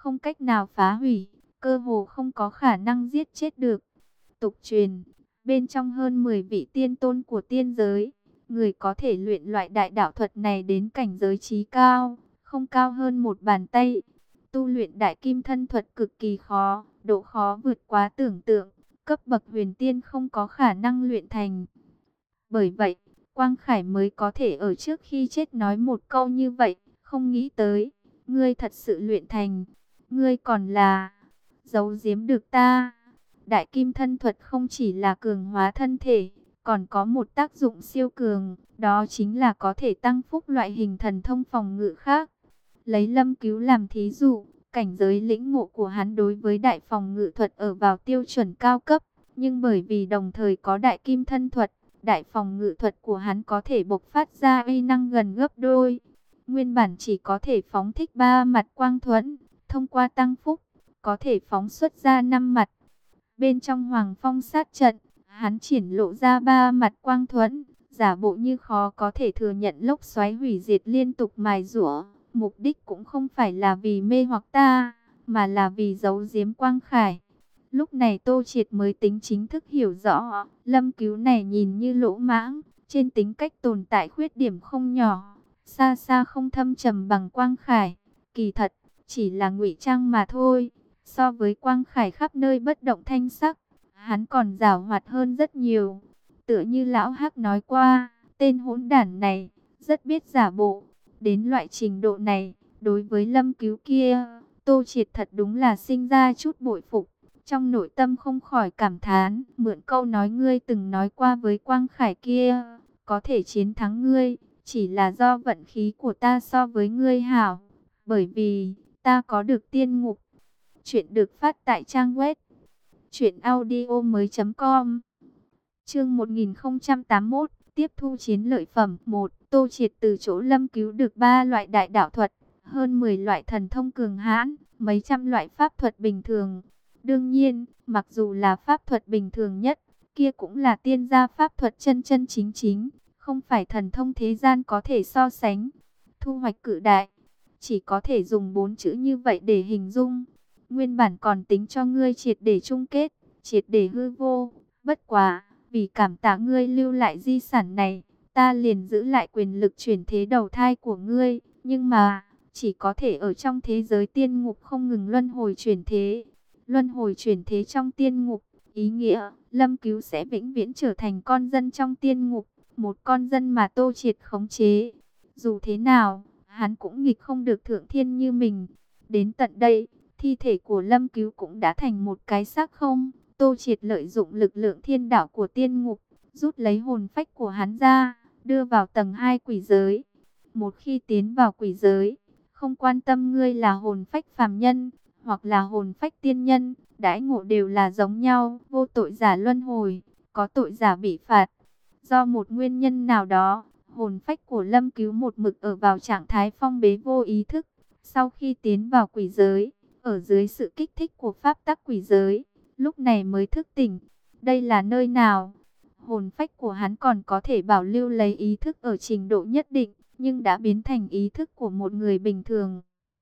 không cách nào phá hủy, cơ hồ không có khả năng giết chết được. Tục truyền, bên trong hơn mười vị tiên tôn của tiên giới, người có thể luyện loại đại đạo thuật này đến cảnh giới trí cao, không cao hơn một bàn tay. Tu luyện đại kim thân thuật cực kỳ khó, độ khó vượt quá tưởng tượng, cấp bậc huyền tiên không có khả năng luyện thành. Bởi vậy, Quang Khải mới có thể ở trước khi chết nói một câu như vậy, không nghĩ tới, ngươi thật sự luyện thành, ngươi còn là giấu giếm được ta. Đại kim thân thuật không chỉ là cường hóa thân thể, còn có một tác dụng siêu cường, đó chính là có thể tăng phúc loại hình thần thông phòng ngự khác. Lấy Lâm Cứu làm thí dụ, cảnh giới lĩnh ngộ của hắn đối với đại phòng ngự thuật ở vào tiêu chuẩn cao cấp, nhưng bởi vì đồng thời có đại kim thân thuật, đại phòng ngự thuật của hắn có thể bộc phát ra uy năng gần gấp đôi. Nguyên bản chỉ có thể phóng thích ba mặt quang thuẫn, thông qua tăng phúc, có thể phóng xuất ra năm mặt. Bên trong Hoàng Phong sát trận, hắn triển lộ ra ba mặt quang thuẫn, giả bộ như khó có thể thừa nhận lốc xoáy hủy diệt liên tục mài rũa. Mục đích cũng không phải là vì mê hoặc ta, mà là vì giấu giếm Quang Khải. Lúc này Tô Triệt mới tính chính thức hiểu rõ, Lâm Cứu này nhìn như lỗ mãng, trên tính cách tồn tại khuyết điểm không nhỏ, xa xa không thâm trầm bằng Quang Khải. Kỳ thật, chỉ là ngụy trang mà thôi. So với Quang Khải khắp nơi bất động thanh sắc, hắn còn giàu hoạt hơn rất nhiều. Tựa như lão Hắc nói qua, tên hỗn đản này rất biết giả bộ. Đến loại trình độ này, đối với Lâm Cứu kia, Tô Triệt thật đúng là sinh ra chút bội phục. Trong nội tâm không khỏi cảm thán, mượn câu nói ngươi từng nói qua với Quang Khải kia, có thể chiến thắng ngươi, chỉ là do vận khí của ta so với ngươi hảo. Bởi vì, ta có được tiên ngục. Chuyện được phát tại trang web truyện audio mới chấm com. Chương một nghìn không trăm tám mươi mốt, tiếp thu chiến lợi phẩm. Một, Tô Triệt từ chỗ Lâm Cứu được ba loại đại đạo thuật, hơn mười loại thần thông cường hãn, mấy trăm loại pháp thuật bình thường. Đương nhiên, mặc dù là pháp thuật bình thường nhất, kia cũng là tiên gia pháp thuật chân chân chính chính, không phải thần thông thế gian có thể so sánh. Thu hoạch cự đại, chỉ có thể dùng bốn chữ như vậy để hình dung. Nguyên bản còn tính cho ngươi triệt để chung kết, triệt để hư vô. Bất quá, vì cảm tạ ngươi lưu lại di sản này, ta liền giữ lại quyền lực chuyển thế đầu thai của ngươi. Nhưng mà, chỉ có thể ở trong thế giới tiên ngục không ngừng luân hồi chuyển thế. Luân hồi chuyển thế trong tiên ngục, ý nghĩa Lâm Cứu sẽ vĩnh viễn trở thành con dân trong tiên ngục. Một con dân mà Tô Triệt khống chế. Dù thế nào, hắn cũng nghịch không được thượng thiên như mình. Đến tận đây, thi thể của Lâm Cứu cũng đã thành một cái xác không. Tô Triệt lợi dụng lực lượng thiên đạo của tiên ngục, rút lấy hồn phách của hắn ra, đưa vào tầng hai quỷ giới. Một khi tiến vào quỷ giới, không quan tâm ngươi là hồn phách phàm nhân, hoặc là hồn phách tiên nhân, đãi ngộ đều là giống nhau. Vô tội giả luân hồi, có tội giả bị phạt. Do một nguyên nhân nào đó, hồn phách của Lâm Cứu một mực ở vào trạng thái phong bế vô ý thức. Sau khi tiến vào quỷ giới, ở dưới sự kích thích của pháp tắc quỷ giới, lúc này mới thức tỉnh. Đây là nơi nào? Hồn phách của hắn còn có thể bảo lưu lấy ý thức ở trình độ nhất định, nhưng đã biến thành ý thức của một người bình thường.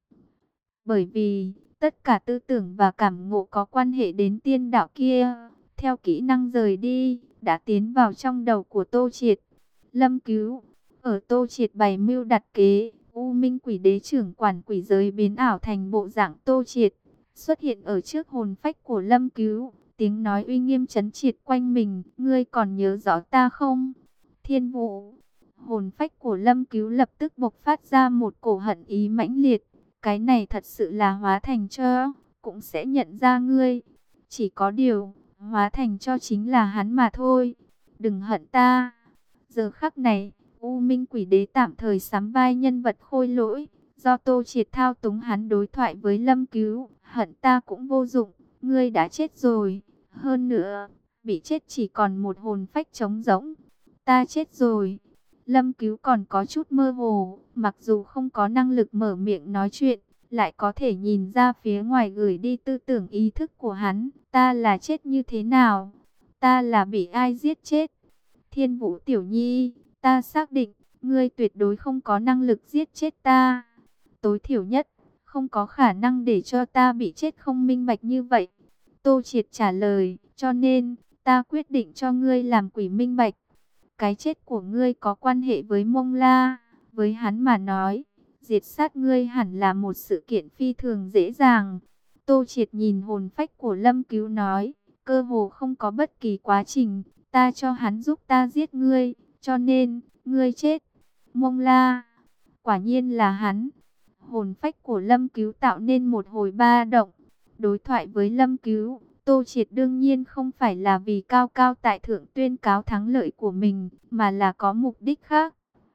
Bởi vì, tất cả tư tưởng và cảm ngộ có quan hệ đến tiên đạo kia, theo kỹ năng rời đi, đã tiến vào trong đầu của Tô Triệt. Lâm Cứu, ở Tô Triệt bày mưu đặt kế, U Minh Quỷ Đế trưởng quản quỷ giới biến ảo thành bộ dạng Tô Triệt, xuất hiện ở trước hồn phách của Lâm Cứu, tiếng nói uy nghiêm trấn triệt quanh mình, ngươi còn nhớ rõ ta không? Thiên Vũ. Hồn phách của Lâm Cứu lập tức bộc phát ra một cổ hận ý mãnh liệt, cái này thật sự là hóa thành cho, cũng sẽ nhận ra ngươi. Chỉ có điều, hóa thành cho chính là hắn mà thôi. Đừng hận ta. Giờ khắc này, U Minh Quỷ Đế tạm thời sắm vai nhân vật khôi lỗi, do Tô Triệt thao túng hắn đối thoại với Lâm Cứu. Hận ta cũng vô dụng, ngươi đã chết rồi. Hơn nữa, bị chết chỉ còn một hồn phách trống rỗng. Ta chết rồi. Lâm Cứu còn có chút mơ hồ, mặc dù không có năng lực mở miệng nói chuyện, lại có thể nhìn ra phía ngoài gửi đi tư tưởng ý thức của hắn. Ta là chết như thế nào? Ta là bị ai giết chết? Thiên Vũ tiểu nhi, ta xác định, ngươi tuyệt đối không có năng lực giết chết ta. Tối thiểu nhất, không có khả năng để cho ta bị chết không minh bạch như vậy. Tô Triệt trả lời, cho nên, ta quyết định cho ngươi làm quỷ minh bạch. Cái chết của ngươi có quan hệ với Mông La, với hắn mà nói, diệt sát ngươi hẳn là một sự kiện phi thường dễ dàng. Tô Triệt nhìn hồn phách của Lâm Cứu nói, cơ hồ không có bất kỳ quá trình, ta cho hắn giúp ta giết ngươi, cho nên, ngươi chết. Mông La, quả nhiên là hắn. Hồn phách của Lâm Cứu tạo nên một hồi ba động. Đối thoại với Lâm Cứu, Tô Triệt đương nhiên không phải là vì cao cao tại thượng tuyên cáo thắng lợi của mình, mà là có mục đích khác.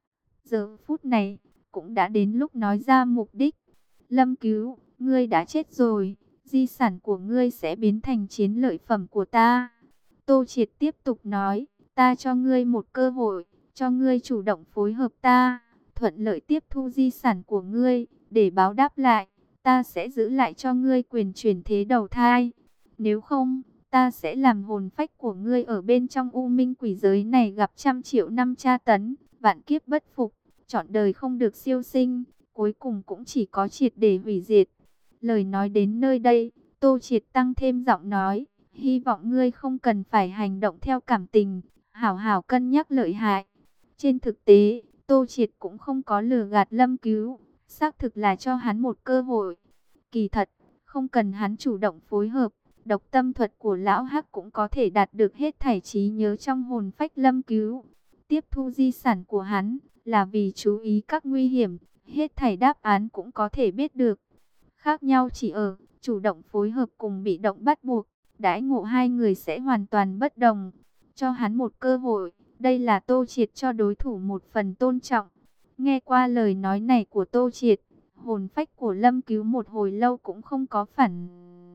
Giờ phút này, cũng đã đến lúc nói ra mục đích. Lâm Cứu, ngươi đã chết rồi, di sản của ngươi sẽ biến thành chiến lợi phẩm của ta. Tô Triệt tiếp tục nói, ta cho ngươi một cơ hội, cho ngươi chủ động phối hợp ta, thuận lợi tiếp thu di sản của ngươi, để báo đáp lại, ta sẽ giữ lại cho ngươi quyền chuyển thế đầu thai. Nếu không, ta sẽ làm hồn phách của ngươi ở bên trong u minh quỷ giới này gặp trăm triệu năm tra tấn, vạn kiếp bất phục, trọn đời không được siêu sinh, cuối cùng cũng chỉ có triệt để hủy diệt. Lời nói đến nơi đây, Tô Triệt tăng thêm giọng nói, hy vọng ngươi không cần phải hành động theo cảm tình, hảo hảo cân nhắc lợi hại. Trên thực tế, Tô Triệt cũng không có lừa gạt Lâm Cứu, xác thực là cho hắn một cơ hội. Kỳ thật, không cần hắn chủ động phối hợp, độc tâm thuật của lão Hắc cũng có thể đạt được hết thảy trí nhớ trong hồn phách Lâm Cứu. Tiếp thu di sản của hắn là vì chú ý các nguy hiểm, hết thảy đáp án cũng có thể biết được. Khác nhau chỉ ở chủ động phối hợp cùng bị động bắt buộc, đãi ngộ hai người sẽ hoàn toàn bất đồng. Cho hắn một cơ hội, đây là Tô Triệt cho đối thủ một phần tôn trọng. Nghe qua lời nói này của Tô Triệt, hồn phách của Lâm Cứu một hồi lâu cũng không có phản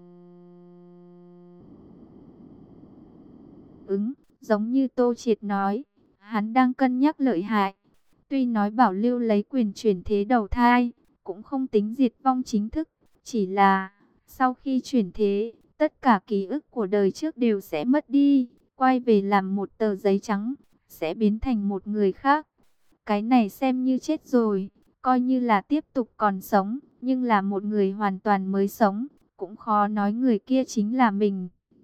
ứng, giống như Tô Triệt nói, hắn đang cân nhắc lợi hại. Tuy nói bảo lưu lấy quyền chuyển thế đầu thai, cũng không tính diệt vong chính thức, chỉ là sau khi chuyển thế, tất cả ký ức của đời trước đều sẽ mất đi, quay về làm một tờ giấy trắng, sẽ biến thành một người khác. Cái này xem như chết rồi, coi như là tiếp tục còn sống, nhưng là một người hoàn toàn mới sống, cũng khó nói người kia chính là mình.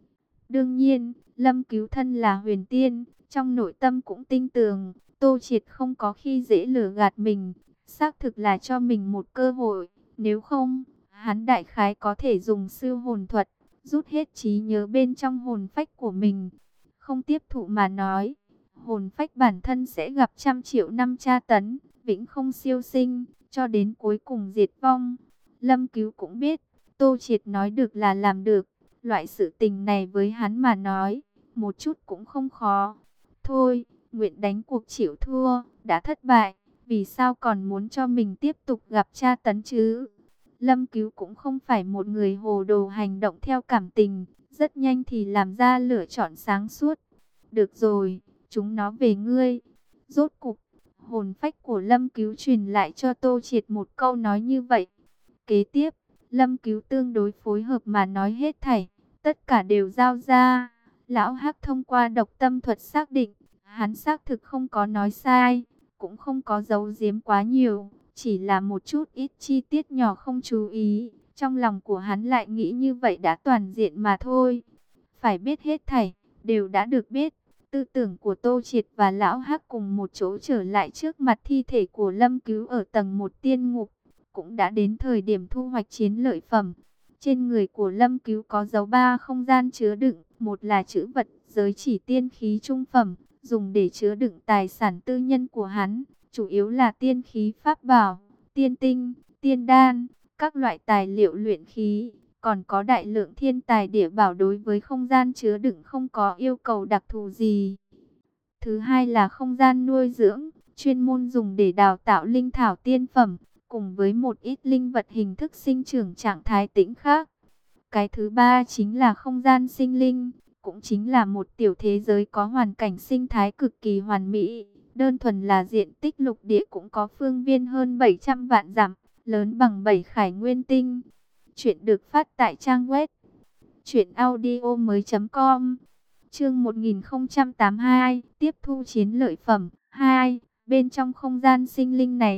Đương nhiên, Lâm Cứu thân là huyền tiên, trong nội tâm cũng tinh tường, Tô Triệt không có khi dễ lừa gạt mình, xác thực là cho mình một cơ hội, nếu không, hắn đại khái có thể dùng sư hồn thuật, rút hết trí nhớ bên trong hồn phách của mình. Không tiếp thụ mà nói, hồn phách bản thân sẽ gặp trăm triệu năm tra tấn, vĩnh không siêu sinh, cho đến cuối cùng diệt vong. Lâm Cứu cũng biết, Tô Triệt nói được là làm được, loại sự tình này với hắn mà nói, một chút cũng không khó. Thôi, nguyện đánh cuộc chịu thua, đã thất bại, vì sao còn muốn cho mình tiếp tục gặp tra tấn chứ? Lâm Cứu cũng không phải một người hồ đồ hành động theo cảm tình, rất nhanh thì làm ra lựa chọn sáng suốt. Được rồi, chúng nó về ngươi. Rốt cục, hồn phách của Lâm Cứu truyền lại cho Tô Triệt một câu nói như vậy. Kế tiếp, Lâm Cứu tương đối phối hợp mà nói hết thảy, tất cả đều giao ra. Lão Hắc thông qua độc tâm thuật xác định, hắn xác thực không có nói sai, cũng không có giấu giếm quá nhiều, chỉ là một chút ít chi tiết nhỏ không chú ý. Trong lòng của hắn lại nghĩ như vậy đã toàn diện mà thôi. Phải biết hết thảy, đều đã được biết. Tư tưởng của Tô Triệt và Lão Hắc cùng một chỗ trở lại trước mặt thi thể của Lâm Cứu ở tầng một tiên ngục. Cũng đã đến thời điểm thu hoạch chiến lợi phẩm. Trên người của Lâm Cứu có dấu ba không gian chứa đựng. Một là chữ vật, giới chỉ tiên khí trung phẩm, dùng để chứa đựng tài sản tư nhân của hắn. Chủ yếu là tiên khí pháp bảo, tiên tinh, tiên đan, các loại tài liệu luyện khí. Còn có đại lượng thiên tài địa bảo, đối với không gian chứa đựng không có yêu cầu đặc thù gì. Thứ hai là không gian nuôi dưỡng, chuyên môn dùng để đào tạo linh thảo tiên phẩm, cùng với một ít linh vật hình thức sinh trưởng trạng thái tĩnh khác. Cái thứ ba chính là không gian sinh linh, cũng chính là một tiểu thế giới có hoàn cảnh sinh thái cực kỳ hoàn mỹ. Đơn thuần là diện tích lục địa cũng có phương viên hơn bảy trăm vạn dặm, lớn bằng bảy khải nguyên tinh. Chuyện được phát tại trang web truyện audio mới chấm com. Chương một nghìn không trăm tám mươi hai, tiếp thu chiến lợi phẩm hai. Bên trong không gian sinh linh này,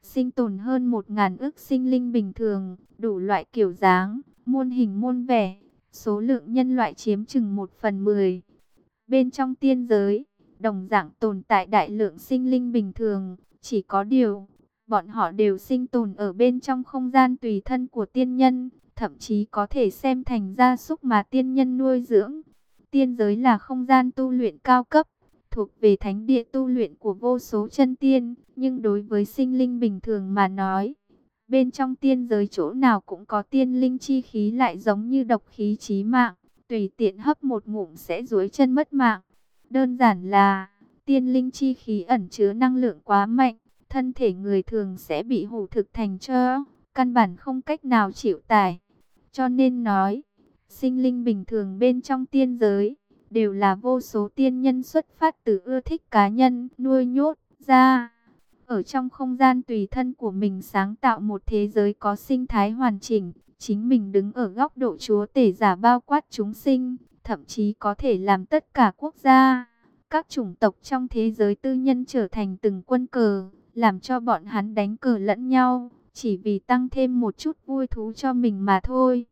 sinh tồn hơn một ngàn ức sinh linh bình thường, đủ loại kiểu dáng, muôn hình muôn vẻ, số lượng nhân loại chiếm chừng một phần mười. Bên trong tiên giới, đồng dạng tồn tại đại lượng sinh linh bình thường, chỉ có điều, bọn họ đều sinh tồn ở bên trong không gian tùy thân của tiên nhân, thậm chí có thể xem thành gia súc mà tiên nhân nuôi dưỡng. Tiên giới là không gian tu luyện cao cấp, thuộc về thánh địa tu luyện của vô số chân tiên, nhưng đối với sinh linh bình thường mà nói, bên trong tiên giới chỗ nào cũng có tiên linh chi khí lại giống như độc khí chí mạng, tùy tiện hấp một ngụm sẽ duỗi chân mất mạng. Đơn giản là, tiên linh chi khí ẩn chứa năng lượng quá mạnh, thân thể người thường sẽ bị hủ thực thành tro, căn bản không cách nào chịu tải. Cho nên nói, sinh linh bình thường bên trong tiên giới, đều là vô số tiên nhân xuất phát từ ưa thích cá nhân, nuôi nhốt ra. Ở trong không gian tùy thân của mình sáng tạo một thế giới có sinh thái hoàn chỉnh, chính mình đứng ở góc độ chúa tể giả bao quát chúng sinh, thậm chí có thể làm tất cả quốc gia, các chủng tộc trong thế giới tư nhân trở thành từng quân cờ, làm cho bọn hắn đánh cờ lẫn nhau, chỉ vì tăng thêm một chút vui thú cho mình mà thôi.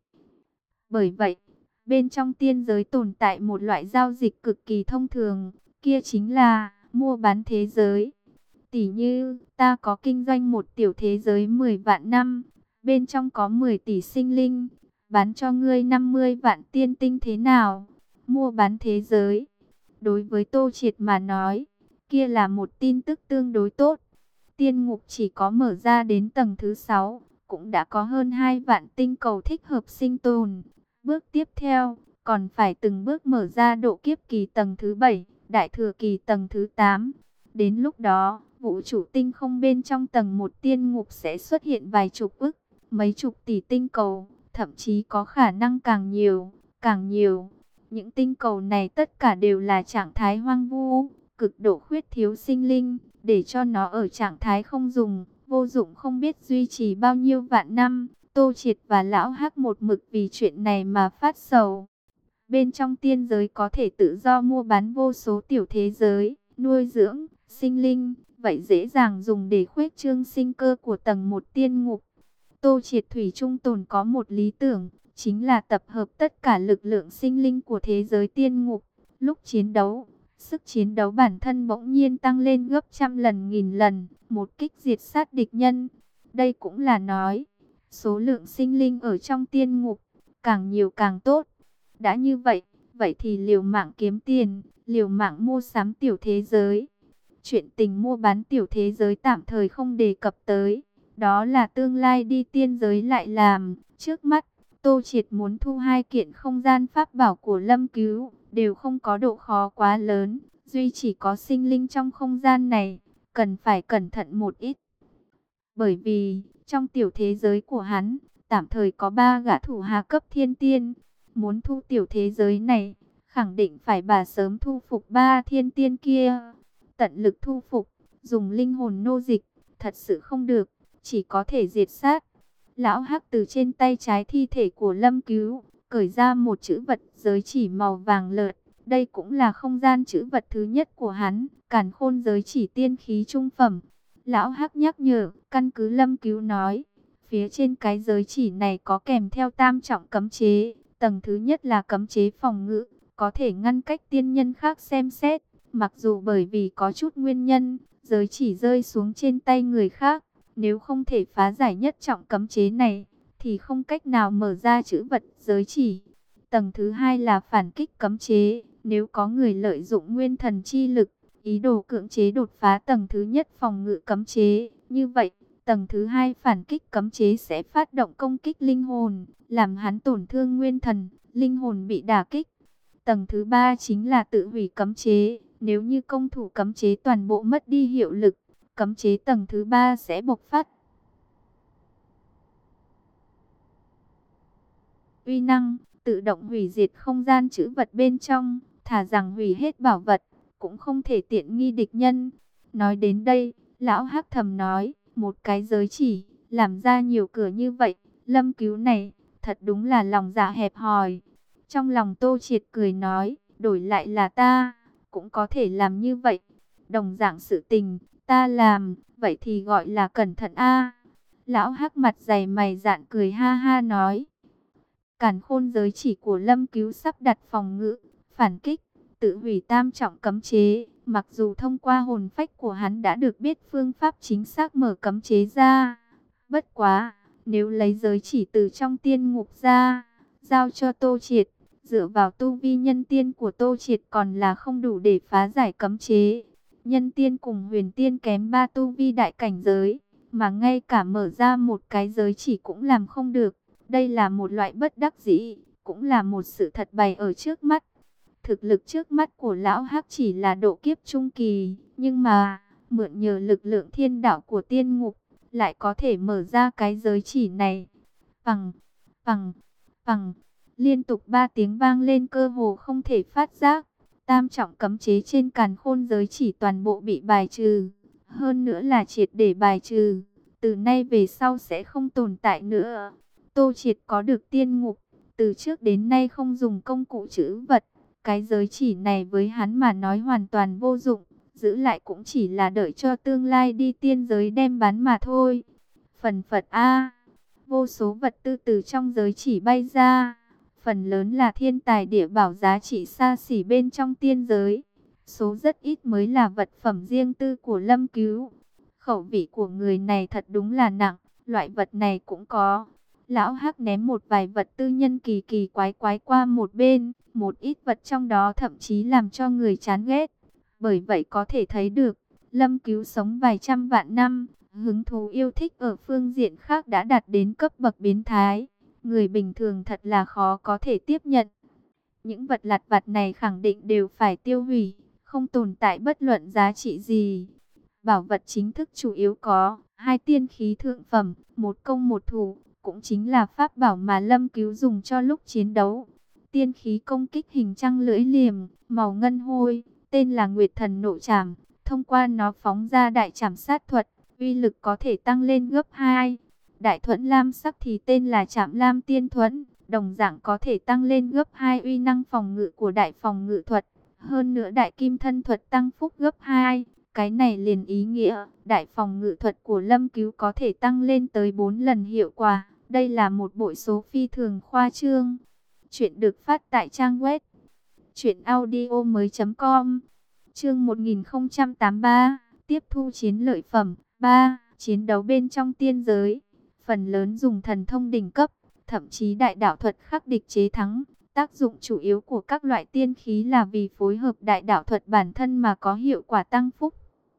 Bởi vậy, bên trong tiên giới tồn tại một loại giao dịch cực kỳ thông thường, kia chính là mua bán thế giới. Tỷ như, ta có kinh doanh một tiểu thế giới mười vạn năm, bên trong có mười tỷ sinh linh, bán cho ngươi năm mươi vạn tiên tinh thế nào? Mua bán thế giới. Đối với Tô Triệt mà nói, kia là một tin tức tương đối tốt. Tiên ngục chỉ có mở ra đến tầng thứ sáu, cũng đã có hơn hai vạn tinh cầu thích hợp sinh tồn. Bước tiếp theo, còn phải từng bước mở ra độ kiếp kỳ tầng thứ bảy, đại thừa kỳ tầng thứ tám. Đến lúc đó, vũ trụ tinh không bên trong tầng một tiên ngục sẽ xuất hiện vài chục ức, mấy chục tỷ tinh cầu, thậm chí có khả năng càng nhiều, càng nhiều. Những tinh cầu này tất cả đều là trạng thái hoang vu, cực độ khuyết thiếu sinh linh, để cho nó ở trạng thái không dùng, vô dụng không biết duy trì bao nhiêu vạn năm. Tô Triệt và Lão Hắc một mực vì chuyện này mà phát sầu. Bên trong tiên giới có thể tự do mua bán vô số tiểu thế giới, nuôi dưỡng, sinh linh, vậy dễ dàng dùng để khuếch trương sinh cơ của tầng một tiên ngục. Tô Triệt thủy chung tồn có một lý tưởng, chính là tập hợp tất cả lực lượng sinh linh của thế giới tiên ngục. Lúc chiến đấu, sức chiến đấu bản thân bỗng nhiên tăng lên gấp trăm lần nghìn lần, một kích diệt sát địch nhân. Đây cũng là nói, số lượng sinh linh ở trong tiên ngục, càng nhiều càng tốt. Đã như vậy, vậy thì liều mạng kiếm tiền, liều mạng mua sắm tiểu thế giới. Chuyện tình mua bán tiểu thế giới tạm thời không đề cập tới, đó là tương lai đi tiên giới lại làm. Trước mắt, Tô Triệt muốn thu hai kiện không gian pháp bảo của Lâm Cứu, đều không có độ khó quá lớn, duy chỉ có sinh linh trong không gian này, cần phải cẩn thận một ít. Bởi vì, trong tiểu thế giới của hắn, tạm thời có ba gã thủ hạ cấp thiên tiên. Muốn thu tiểu thế giới này, khẳng định phải bà sớm thu phục ba thiên tiên kia. Tận lực thu phục, dùng linh hồn nô dịch, thật sự không được, chỉ có thể diệt sát. Lão Hắc từ trên tay trái thi thể của Lâm Cứu, cởi ra một chữ vật giới chỉ màu vàng lợt. Đây cũng là không gian chữ vật thứ nhất của hắn, càn khôn giới chỉ tiên khí trung phẩm. Lão Hắc nhắc nhở, căn cứ Lâm Cứu nói, phía trên cái giới chỉ này có kèm theo tam trọng cấm chế. Tầng thứ nhất là cấm chế phòng ngự, có thể ngăn cách tiên nhân khác xem xét. Mặc dù bởi vì có chút nguyên nhân, giới chỉ rơi xuống trên tay người khác. Nếu không thể phá giải nhất trọng cấm chế này, thì không cách nào mở ra chữ vật giới chỉ. Tầng thứ hai là phản kích cấm chế. Nếu có người lợi dụng nguyên thần chi lực, ý đồ cưỡng chế đột phá tầng thứ nhất phòng ngự cấm chế, như vậy, tầng thứ hai phản kích cấm chế sẽ phát động công kích linh hồn, làm hắn tổn thương nguyên thần, linh hồn bị đả kích. Tầng thứ ba chính là tự hủy cấm chế. Nếu như công thủ cấm chế toàn bộ mất đi hiệu lực, cấm chế tầng thứ ba sẽ bộc phát uy năng, tự động hủy diệt không gian trữ vật bên trong, thà rằng hủy hết bảo vật, cũng không thể tiện nghi địch nhân. Nói đến đây, Lão Hắc thầm nói, một cái giới chỉ, làm ra nhiều cửa như vậy, Lâm Cứu này, thật đúng là lòng dạ hẹp hòi. Trong lòng Tô Triệt cười nói, đổi lại là ta, cũng có thể làm như vậy. Đồng dạng sự tình, ta làm, vậy thì gọi là cẩn thận a. Lão Hắc mặt dày mày dạn cười ha ha nói. Càn khôn giới chỉ của Lâm Cứu sắp đặt phòng ngự, phản kích, tự hủy tam trọng cấm chế. Mặc dù thông qua hồn phách của hắn đã được biết phương pháp chính xác mở cấm chế ra. Bất quá, nếu lấy giới chỉ từ trong tiên ngục ra, giao cho Tô Triệt, dựa vào tu vi nhân tiên của Tô Triệt còn là không đủ để phá giải cấm chế. Nhân tiên cùng huyền tiên kém ba tu vi đại cảnh giới, mà ngay cả mở ra một cái giới chỉ cũng làm không được. Đây là một loại bất đắc dĩ, cũng là một sự thật bày ở trước mắt. Thực lực trước mắt của lão Hắc chỉ là độ kiếp trung kỳ, nhưng mà mượn nhờ lực lượng thiên đạo của tiên ngục, lại có thể mở ra cái giới chỉ này. Phằng, phằng, phằng, liên tục ba tiếng vang lên cơ hồ không thể phát giác. Tam trọng cấm chế trên càn khôn giới chỉ toàn bộ bị bài trừ, hơn nữa là triệt để bài trừ, từ nay về sau sẽ không tồn tại nữa. Tô Triệt có được tiên ngục, từ trước đến nay không dùng công cụ trữ vật. Cái giới chỉ này với hắn mà nói hoàn toàn vô dụng, giữ lại cũng chỉ là đợi cho tương lai đi tiên giới đem bán mà thôi. Phần phật A, vô số vật tư từ trong giới chỉ bay ra, phần lớn là thiên tài địa bảo giá trị xa xỉ bên trong tiên giới. Số rất ít mới là vật phẩm riêng tư của Lâm Cứu. Khẩu vị của người này thật đúng là nặng, loại vật này cũng có. Lão Hắc ném một vài vật tư nhân kỳ kỳ quái quái qua một bên, một ít vật trong đó thậm chí làm cho người chán ghét. Bởi vậy có thể thấy được, Lâm Cứu sống vài trăm vạn năm, hứng thú yêu thích ở phương diện khác đã đạt đến cấp bậc biến thái. Người bình thường thật là khó có thể tiếp nhận. Những vật lặt vặt này khẳng định đều phải tiêu hủy, không tồn tại bất luận giá trị gì. Bảo vật chính thức chủ yếu có hai tiên khí thượng phẩm, một công một thủ, cũng chính là pháp bảo mà Lâm Cứu dùng cho lúc chiến đấu. Tiên khí công kích hình trăng lưỡi liềm, màu ngân hôi, tên là Nguyệt Thần Nộ Trảm. Thông qua nó phóng ra đại trảm sát thuật, uy lực có thể tăng lên gấp hai. Đại thuẫn lam sắc thì tên là Trảm Lam Tiên Thuẫn, đồng dạng có thể tăng lên gấp hai uy năng phòng ngự của đại phòng ngự thuật. Hơn nữa đại kim thân thuật tăng phúc gấp hai. Cái này liền ý nghĩa, đại phòng ngự thuật của Lâm Cứu có thể tăng lên tới bốn lần hiệu quả. Đây là một bội số phi thường khoa trương. Chuyện được phát tại trang web truyện audio mới chấm com. Chương một nghìn không trăm tám mươi ba, tiếp thu chiến lợi phẩm. ba. Chiến đấu bên trong tiên giới, phần lớn dùng thần thông đỉnh cấp, thậm chí đại đạo thuật khắc địch chế thắng. Tác dụng chủ yếu của các loại tiên khí là vì phối hợp đại đạo thuật bản thân mà có hiệu quả tăng phúc.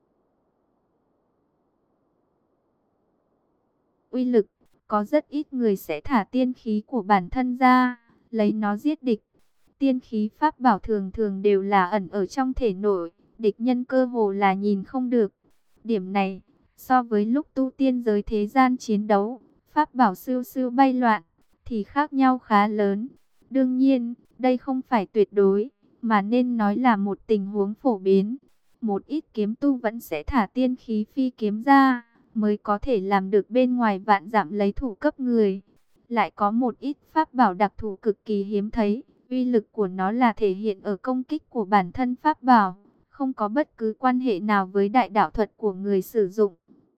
Uy lực, có rất ít người sẽ thả tiên khí của bản thân ra, lấy nó giết địch. Tiên khí pháp bảo thường thường đều là ẩn ở trong thể nội, địch nhân cơ hồ là nhìn không được. Điểm này, so với lúc tu tiên giới thế gian chiến đấu, pháp bảo siêu siêu bay loạn, thì khác nhau khá lớn. Đương nhiên, đây không phải tuyệt đối, mà nên nói là một tình huống phổ biến. Một ít kiếm tu vẫn sẽ thả tiên khí phi kiếm ra, mới có thể làm được bên ngoài vạn dặm lấy thủ cấp người. Lại có một ít pháp bảo đặc thù cực kỳ hiếm thấy, uy lực của nó là thể hiện ở công kích của bản thân pháp bảo, không có bất cứ quan hệ nào với đại đạo thuật của người sử dụng.